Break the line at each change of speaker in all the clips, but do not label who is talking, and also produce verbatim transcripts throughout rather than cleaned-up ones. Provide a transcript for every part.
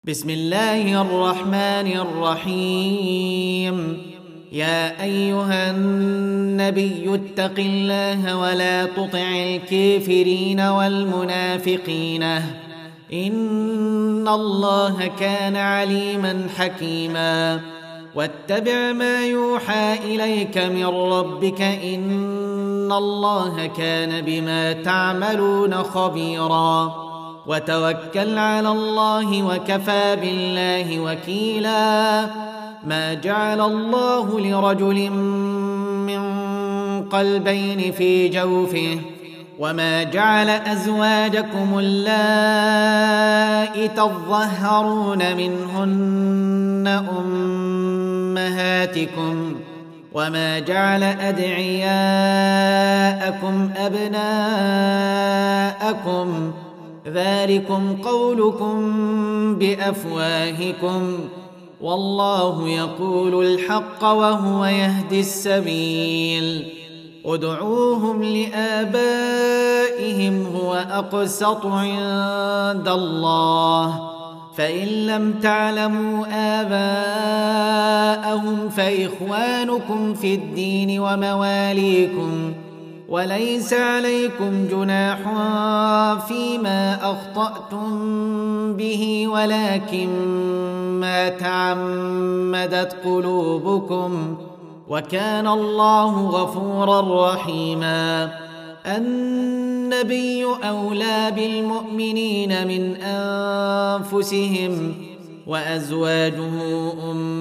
بسم الله الرحمن الرحيم. يا أيها النبي اتق الله ولا تطع الكافرين والمنافقين إن الله كان عليما حكيما. واتبع ما يوحى إليك من ربك إن الله كان بما تعملون خبيرا. وتوكل على الله وكفى بالله وكيلا. ما جعل الله لرجل من قلبين في جوفه وما جعل أزواجكم اللائي تظهرون منهن أمهاتكم وما جعل أدعياءكم أبناءكم ذلكم قولكم بأفواهكم والله يقول الحق وهو يهدي السبيل. ادعوهم لآبائهم هو أقسط عند الله فإن لم تعلموا آباءهم فإخوانكم في الدين ومواليكم وليس عليكم جناح فيما أخطأتم به ولكن ما تعمدت قلوبكم وكان الله غفورا رحيما. النبي أولى بالمؤمنين من أنفسهم وأزواجه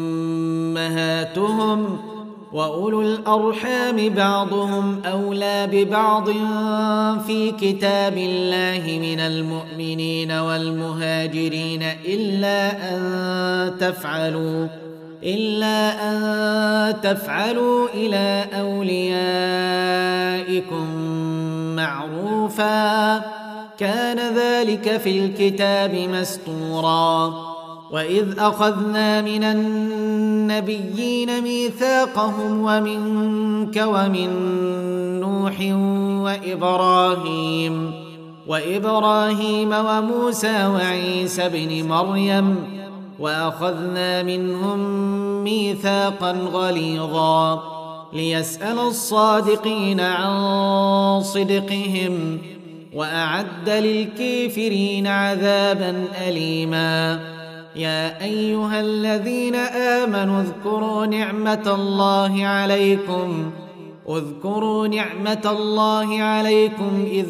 أمهاتهم وأولو الأرحام بعضهم أولى ببعض في كتاب الله من المؤمنين والمهاجرين إلا أن تفعلوا إلا أن تفعلوا إلى أوليائكم معروفا كان ذلك في الكتاب مسطورا. وإذ أخذنا من النبيين ميثاقهم ومنك ومن نوح وإبراهيم وإبراهيم وموسى وعيسى بن مريم وأخذنا منهم ميثاقا غليظا ليسأل الصادقين عن صدقهم وأعد للكافرين عذابا أليما. يا أيها الذين آمنوا اذكروا نعمة الله عليكم اذكروا نعمة الله عليكم إذ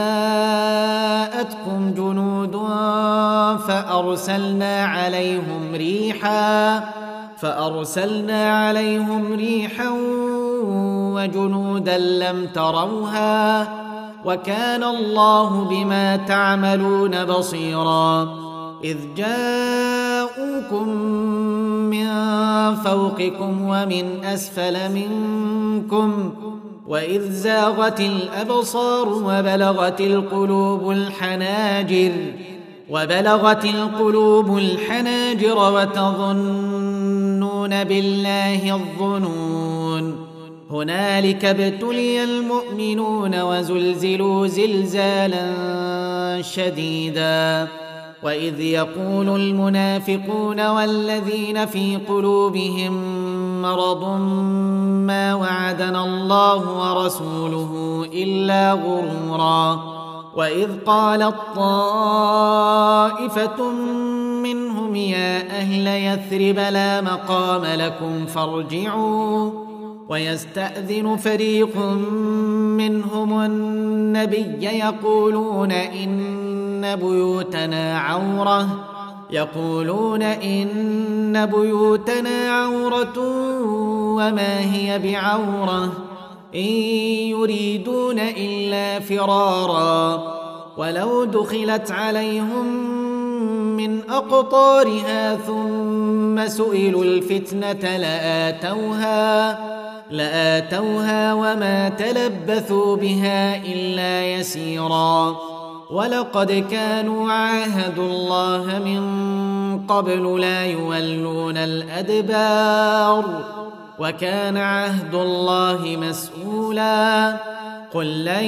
جاءتكم جنود فأرسلنا عليهم ريحا فأرسلنا عليهم ريحا وجنودا لم تروها وكان الله بما تعملون بصيرا. إذ جاءوكم من فوقكم ومن أسفل منكم وإذ زاغت الأبصار وبلغت القلوب الحناجر وبلغت القلوب الحناجر وتظنون بالله الظنون. هنالك ابتلي المؤمنون وزلزلوا زلزالا شديدا. وإذ يقول المنافقون والذين في قلوبهم مرض ما وعدنا الله ورسوله إلا غرورا. وإذ قالت طائفة منهم يا أهل يثرب لا مقام لكم فارجعوا ويستأذن فريق منهم النبي يقولون إن بيوتنا عورة يقولون إن بيوتنا عورة وما هي بعورة إن يريدون إلا فرارا ولو دخلت عليهم من أقطارها ثم سئلوا الفتنة لآتوها لآتوها وما تلبثوا بها إلا يسيرا. ولقد كانوا عاهدوا الله من قبل لا يولون الأدبار وكان عهد الله مسؤولا. قل لن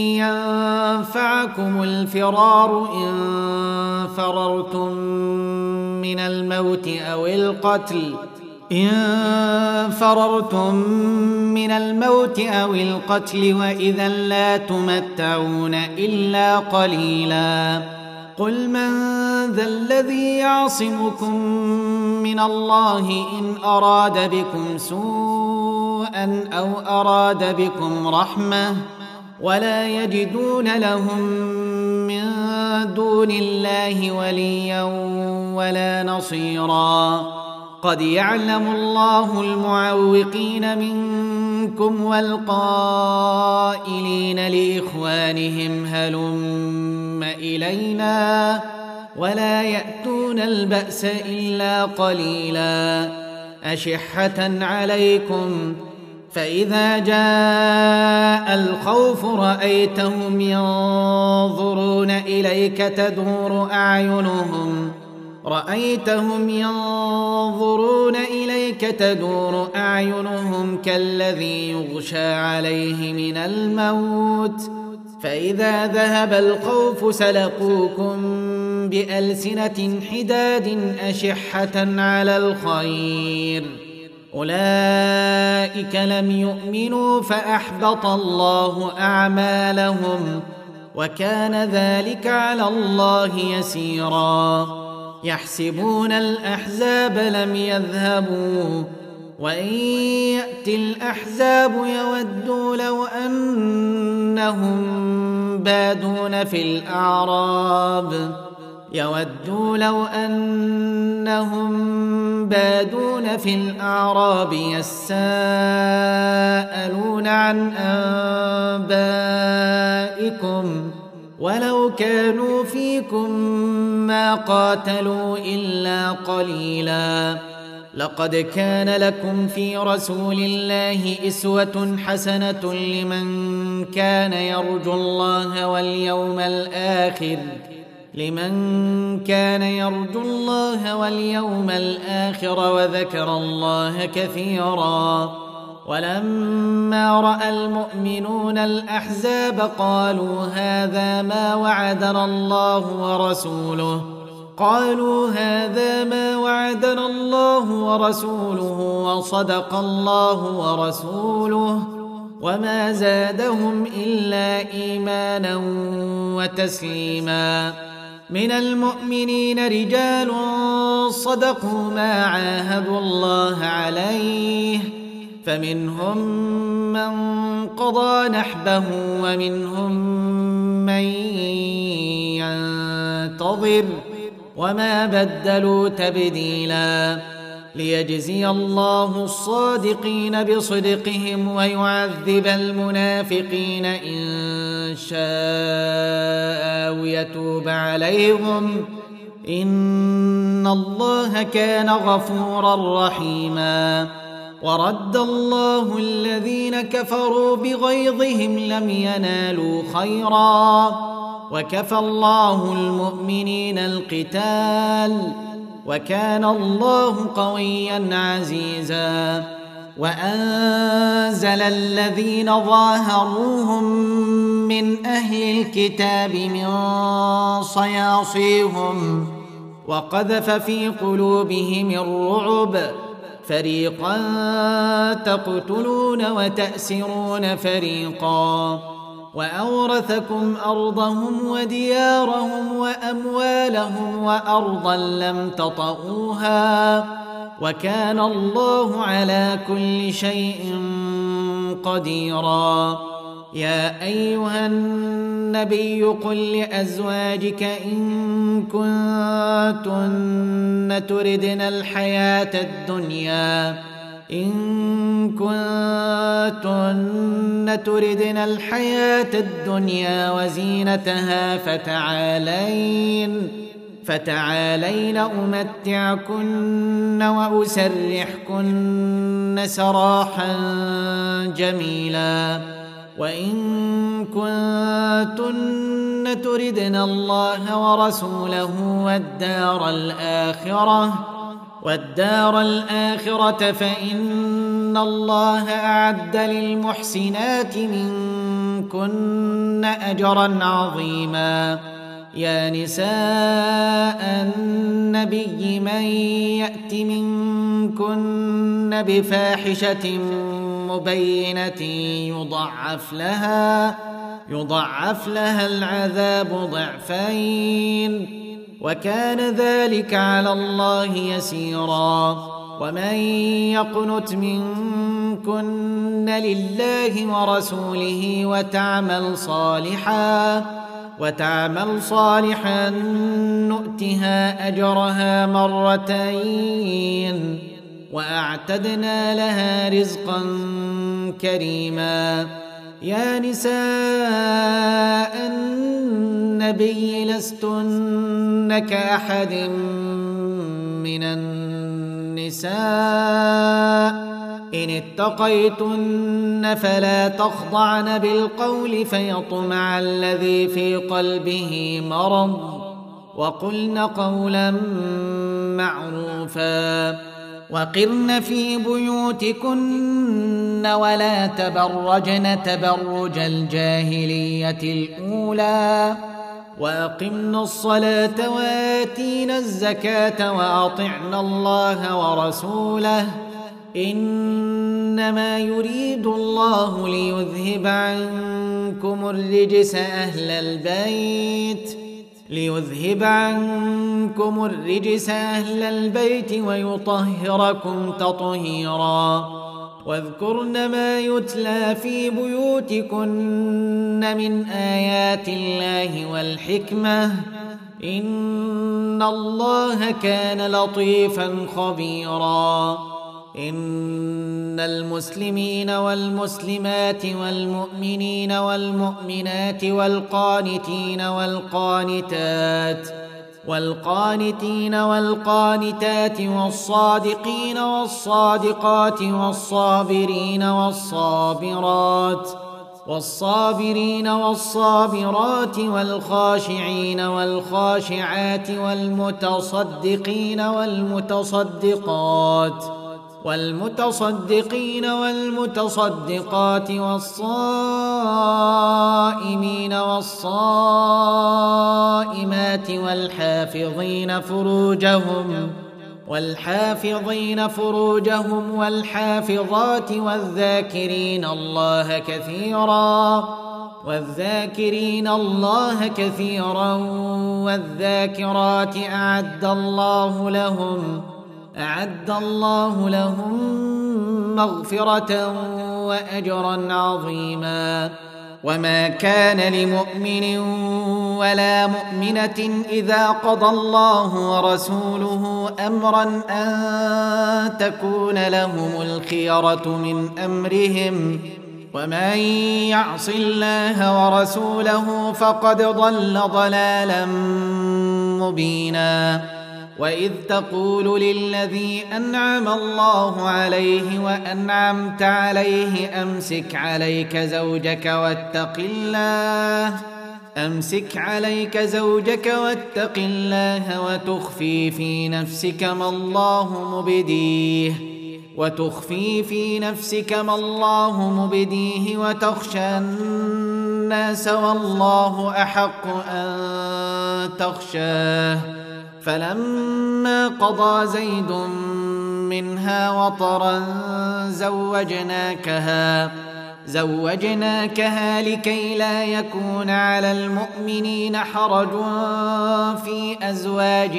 ينفعكم الفرار إن فررتم من الموت أو القتل إن فررتم من الموت أو القتل وإذا لا تمتعون إلا قليلا قل من ذا الذي يعصمكم من الله إن أراد بكم سوءا أو أراد بكم رحمة ولا يجدون لهم من دون الله وليا ولا نصيرا قد يعلم الله المعوقين منكم والقائلين لإخوانهم هلم إلينا ولا يأتون البأس إلا قليلا أشحة عليكم فإذا جاء الخوف رأيتهم ينظرون إليك تدور أعينهم رأيتهم ينظرون إليك تدور أعينهم كالذي يغشى عليه من الموت فإذا ذهب الخوف سلقوكم بألسنة حداد أشحة على الخير أولئك لم يؤمنوا فأحبط الله أعمالهم وكان ذلك على الله يسيرا يحسبون الأحزاب لم يذهبوا وإن يأتي الأحزاب يودوا لو أنهم بادون في الأعراب يودوا لو أنهم بادون في الأعراب يساءلون عن أنبائكم ولو كانوا فيكم ما قاتلوا إلا قليلا لقد كان لكم في رسول الله أسوة حسنة لمن كان يرجو الله واليوم الآخر لمن كان يرجو الله واليوم الآخر وذكر الله كثيرا ولما رأى المؤمنون الأحزاب قالوا هذا ما وعدنا الله ورسوله قالوا هذا ما وعدنا الله ورسوله وصدق الله ورسوله وما زادهم إلا إيمانا وتسليما من المؤمنين رجال صدقوا ما عاهدوا الله عليه فمنهم من قضى نحبه ومنهم من ينتظر وما بدلوا تبديلا ليجزي الله الصادقين بصدقهم ويعذب المنافقين إن شاء أو يتوب عليهم إن الله كان غفورا رحيما ورد الله الذين كفروا بغيظهم لم ينالوا خيرا وكفى الله المؤمنين القتال وكان الله قويا عزيزا وأنزل الذين ظاهروهم من أهل الكتاب من صياصيهم وقذف في قلوبهم الرعب فريقا تقتلون وتأسرون فريقا وأورثكم أرضهم وديارهم وأموالهم وأرضا لم تطئوها وكان الله على كل شيء قديرا يا أيها النبي قل لأزواجك إن كنتن تردن الحياة الدنيا إن كنتن تردن الحياة الدنيا وزينتها فتعالين فتعالين أمتعكن وأسرحكن سراحا جميلا وإن كنتن تردن الله ورسوله والدار الآخرة والدار الآخرة فإن الله أعد للمحسنات منكن أجرا عظيما يا نساء النبي من يأت منكن بفاحشة مبينة يضعف لها يضعف لها العذاب ضعفين وكان ذلك على الله يسيرا. ومن يقنت منكن لله ورسوله وتعمل صالحا وتعمل صالحا نؤتها أجرها مرتين وأعتدنا لها رزقا كريما. يا نساء النبي لستن كأحد من النساء إن اتقيتن فلا تخضعن بالقول فيطمع الذي في قلبه مرض وقلن قولا معروفا. وقرن في بيوتكن ولا تبرجن تبرج الجاهلية الأولى وأقمن الصلاة وآتينا الزكاة وأطعنا الله ورسوله إنما يريد الله ليذهب عنكم الرجس أهل البيت ليذهب عنكم الرجس أهل البيت ويطهركم تطهيرا. واذكرن ما يتلى في بيوتكن من آيات الله والحكمة إن الله كان لطيفا خبيرا. إن المسلمين والمسلمات والمؤمنين والمؤمنات والقانتين والقانتات والقانتين والقانتات والصادقين والصادقات والصابرين والصابرات والصابرين والصابرات والخاشعين والخاشعات والمتصدقين والمتصدقات والمتصدقين والمتصدقات والصائمين والصائمات والحافظين فروجهم والحافظين فروجهم والحافظات والذاكرين الله كثيرا والذاكرين الله كثيرا والذاكرات أعد الله لهم أعد الله لهم مغفرة وأجرا عظيما. وما كان لمؤمن ولا مؤمنة إذا قضى الله ورسوله أمرا أن تكون لهم الخيرة من أمرهم ومن يعص الله ورسوله فقد ضل ضلالا مبينا. وإذ تقول للذي أنعم الله عليه وأنعمت عليه أمسك عليك زوجك واتق الله أمسك عليك زوجك واتق الله وتخفي في نفسك ما الله مبديه وتخفي في نفسك ما الله مبديه وتخشى الناس والله أحق أن تخشاه. فلما قضى زيد منها وطرا زوجناكها زوجناكها لكي لا يكون على المؤمنين حرج في أزواج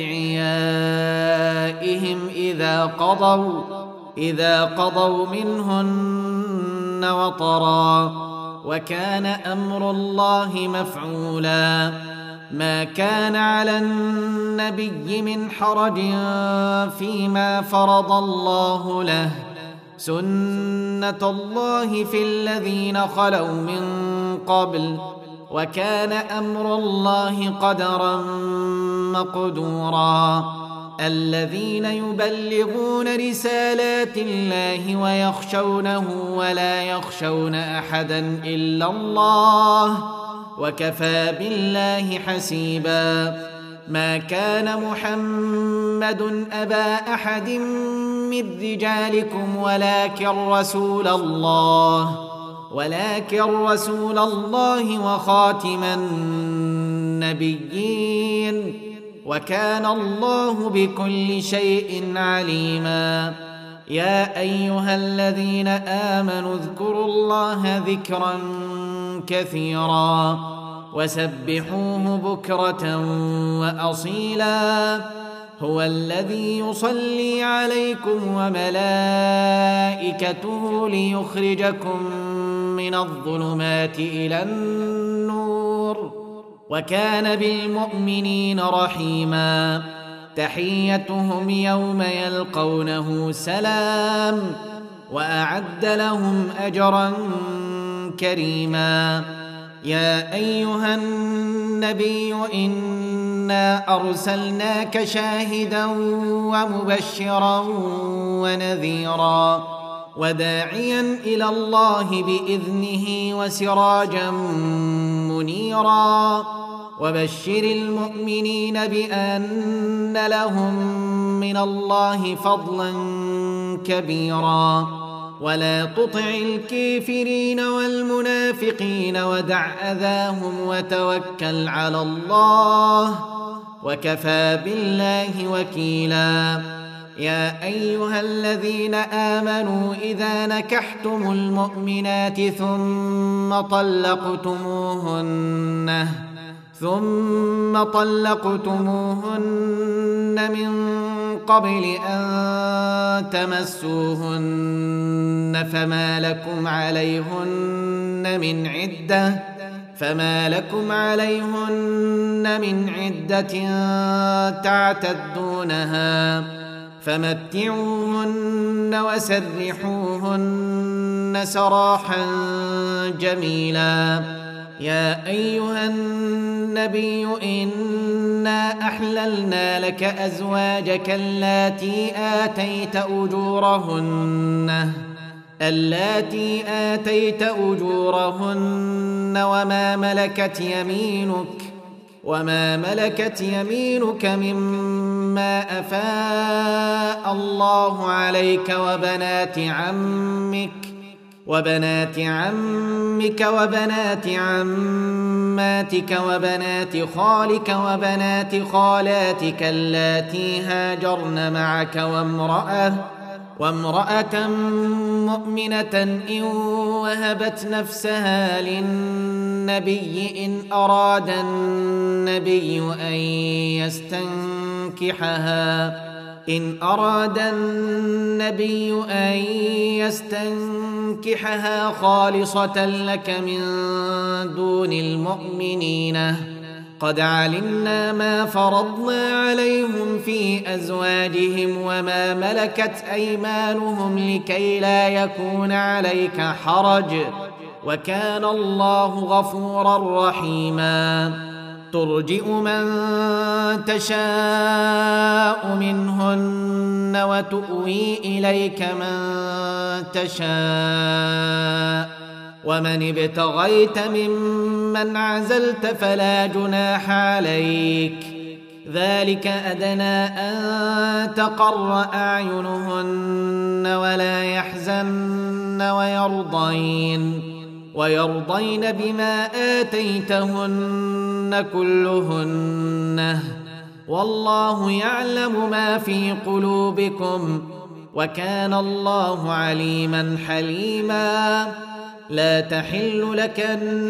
أدعيائهم إذا قضوا إذا قضوا منهن وطرا وكان أمر الله مفعولا. ما كان على النبي من حرج فيما فرض الله له سنة الله في الذين خلوا من قبل وكان أمر الله قدرا مقدورا. الذين يبلغون رسالات الله ويخشونه ولا يخشون أحدا إلا الله وكفى بالله حسيبا. ما كان محمد أبا أحد من رجالكم ولكن رسول الله ولكن رسول الله وخاتم النبيين وكان الله بكل شيء عليما. يا أيها الذين آمنوا اذكروا الله ذكرا كثيرا وسبحوه بكرة وأصيلا. هو الذي يصلي عليكم وملائكته ليخرجكم من الظلمات إلى النور وكان بالمؤمنين رحيما. تحيتهم يوم يلقونه سلام وأعد لهم أجرا كريما. يا أيها النبي إنا أرسلناك شاهدا ومبشرا ونذيرا وداعيا إلى الله بإذنه وسراجا منيرا. وبشر المؤمنين بأن لهم من الله فضلا كبيرا. ولا تطع الكافرين والمنافقين ودع أذاهم وتوكل على الله وكفى بالله وكيلا. يا أيها الذين آمنوا إذا نكحتم المؤمنات ثم طلقتموهن ثم طلقتموهن من قبل أن تمسوهن فما لكم عليهن من عدة فما لكم عليهن من عدة تعتدونها فمتعوهن وسرحوهن سراحا جميلا. يا أيها النبي إنا أحللنا لك أزواجك اللاتي آتيت أجورهن اللاتي آتيت أجورهن وما ملكت يمينك وما ملكت يمينك مما أفاء الله عليك وبنات عمك وبنات عمك وبنات عماتك وبنات خالك وبنات خالاتك اللاتي هاجرن معك وامرأة وامرأة مؤمنة إن وهبت نفسها للنبي إن أراد النبي أن يستنكحها إن أراد النبي أن يستنكحها خالصة لك من دون المؤمنين. قد علمنا ما فرضنا عليهم في أزواجهم وما ملكت أيمانهم لكي لا يكون عليك حرج وكان الله غفورا رحيما. ترجئ من تشاء منهن وتؤوي إليك من تشاء ومن ابتغيت ممن عزلت فلا جناح عليك. ذلك أدنى أن تقر أعينهن ولا يحزن ويرضين ويرضين بما آتيتهن كلهن والله يعلم ما في قلوبكم وكان الله عليما حليما. لا تحل لك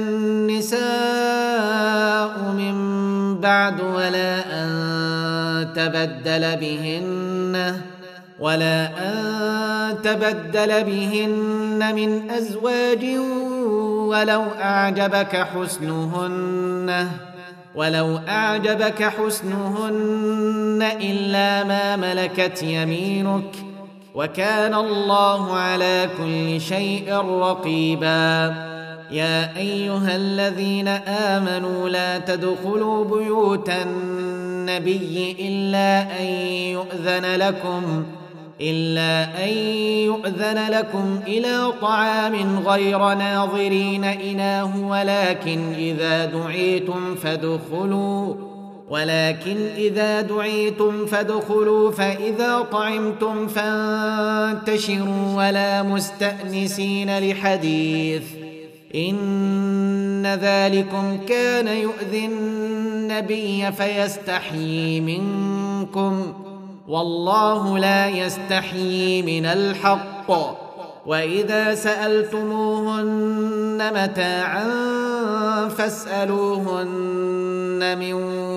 النساء من بعد ولا أن تبدل بهن ولا أن تبدل بهن من أزواج ولو أعجبك حسنهن ولو أعجبك حسنهن إلا ما ملكت يمينك وكان الله على كل شيء رقيبا. يا أيها الذين آمنوا لا تدخلوا بيوت النبي إلا أن يؤذن لكم إلا أن يؤذن لكم إلى طعام غير ناظرين إناه ولكن إذا دعيتم فادخلوا ولكن إذا دعيتم فادخلوا فإذا طعمتم فانتشروا ولا مستأنسين لحديث إن ذلكم كان يؤذي النبي فيستحيي منكم والله لا يستحيي من الحق وإذا سألتموهن متاعا فاسألوهن من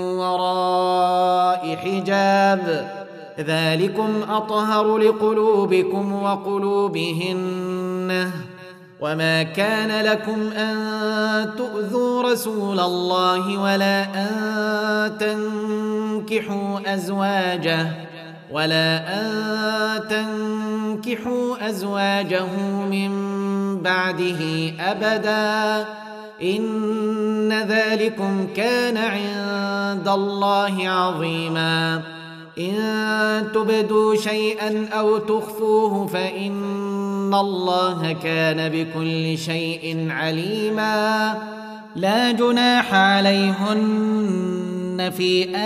وراء حجاب ذلكم أطهر لقلوبكم وقلوبهن وما كان لكم أن تؤذوا رسول الله ولا أن تنكحوا أزواجه ولا أن تنكحوا أزواجه من بعده أبدا إن ذلكم كان عند الله عظيما إن تبدوا شيئا أو تخفوه فإن الله كان بكل شيء عليما لا جناح عليهن في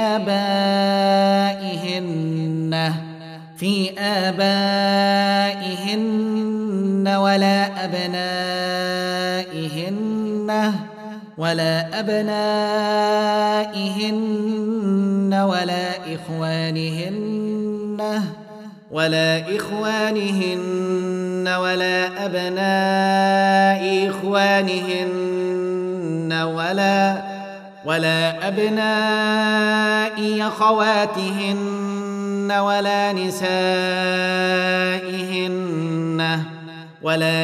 آبائهن في آبائهن ولا أبنائهن ولا أبنائهن ولا إخوانهن ولا إخوانهن ولا أبناء إخوانهن ولا ولا أبناء أخواتهن ولا نسائهن ولا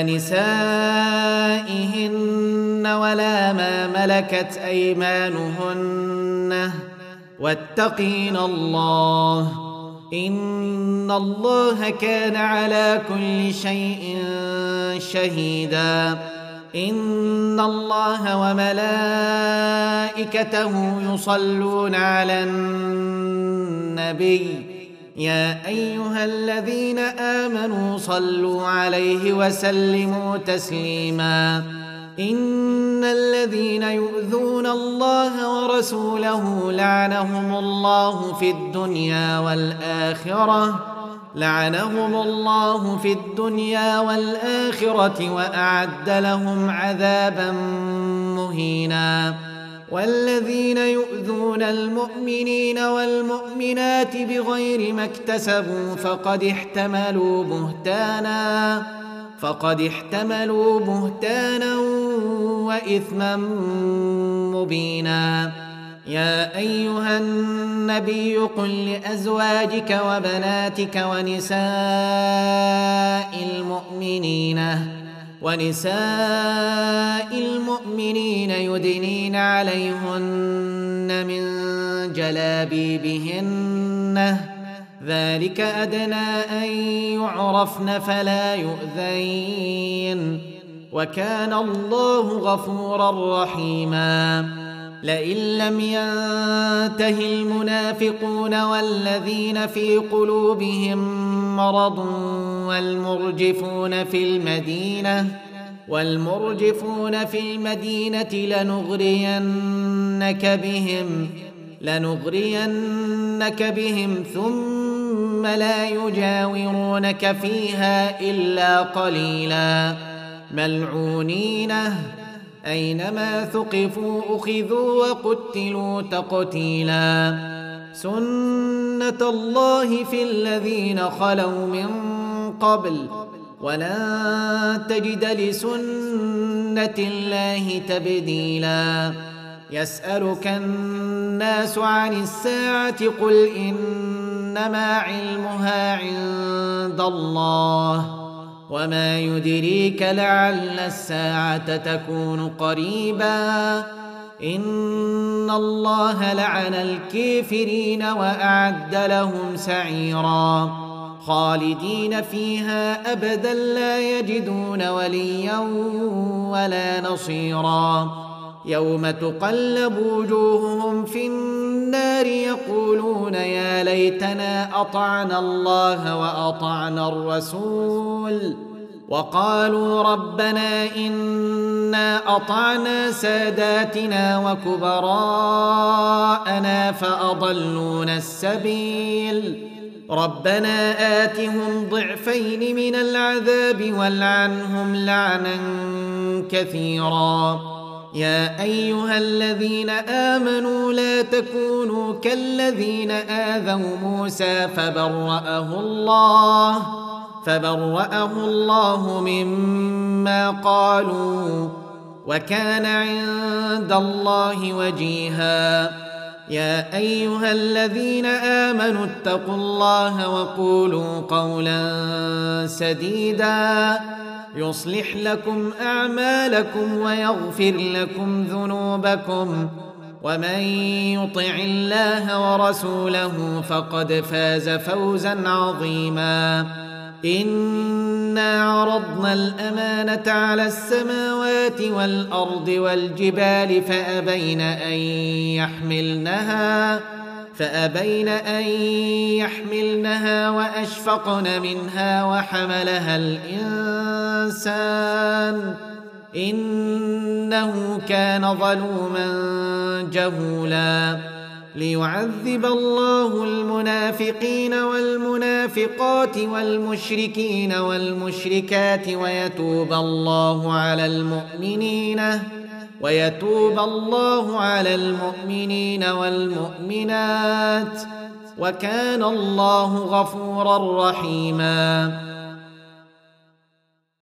نسائهن ولا ما ملكت أيمانهن واتقين الله إن الله كان على كل شيء شهيدا إن الله وملائكته يصلون على النبي يا أيها الذين آمنوا صلوا عليه وسلموا تسليما إن الذين يؤذون الله ورسوله لعنهم الله في الدنيا والآخرة لعنهم الله في الدنيا والآخرة وأعد لهم عذابا مهينا والذين يؤذون المؤمنين والمؤمنات بغير ما اكتسبوا فقد احتملوا بهتانا فقد احتملوا بهتانا وإثما مبينا يا أيها النبي قل لأزواجك وبناتك ونساء المؤمنين ونساء المؤمنين يدنين عليهن من جلابيبهن ذلك أدنى أن يعرفن فلا يؤذين وكان الله غفورا رحيما لئن لم ينته المنافقون والذين في قلوبهم مرض والمرجفون في المدينة والمرجفون في المدينة لنغرينك بهم لنغرينك بهم ثم لا يجاورونك فيها إلا قليلا ملعونين أينما ثقفوا أخذوا وقتلوا تقتيلا سنة الله في الذين خلوا من قبل ولن تجد لسنة الله تبديلا يسألك الناس عن الساعة قل إنما علمها عند الله وما يدريك لعل الساعة تكون قريبا إن الله لعن الكافرين وأعد لهم سعيرا خالدين فيها أبدا لا يجدون وليا ولا نصيرا يوم تقلب وجوههم في النار يقولون يا ليتنا أطعنا الله وأطعنا الرسول وقالوا ربنا إنا أطعنا ساداتنا وكبراءنا فأضلونا السبيل ربنا آتهم ضعفين من العذاب والعنهم لعنا كثيرا يا أيها الذين آمنوا لا تكونوا كالذين آذوا موسى فبرأه الله فبرأه الله مما قالوا وكان عند الله وجيها يا أيها الذين آمنوا اتقوا الله وقولوا قولا سديدا يصلح لكم أعمالكم ويغفر لكم ذنوبكم ومن يطع الله ورسوله فقد فاز فوزا عظيما إنا عرضنا الأمانة على السماوات والأرض والجبال فأبين أن يحملنها فأبين أن يحملنها وأشفقن منها وحملها الإنسان إنه كان ظلوما جهولا ليعذب الله المنافقين والمنافقات والمشركين والمشركات ويتوب الله على المؤمنين ويتوب الله على المؤمنين والمؤمنات وكان الله غفورا رحيما